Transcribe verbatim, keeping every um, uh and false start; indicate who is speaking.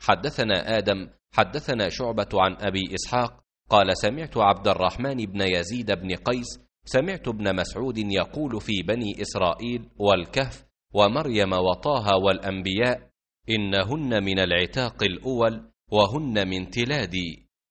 Speaker 1: حدثنا آدم حدثنا شعبة عن أبي إسحاق قال سمعت عبد الرحمن بن يزيد بن قيس سمعت ابن مسعود يقول في بني إسرائيل والكهف ومريم وطه والأنبياء إنهن من العتاق الأول وهن من تلادي.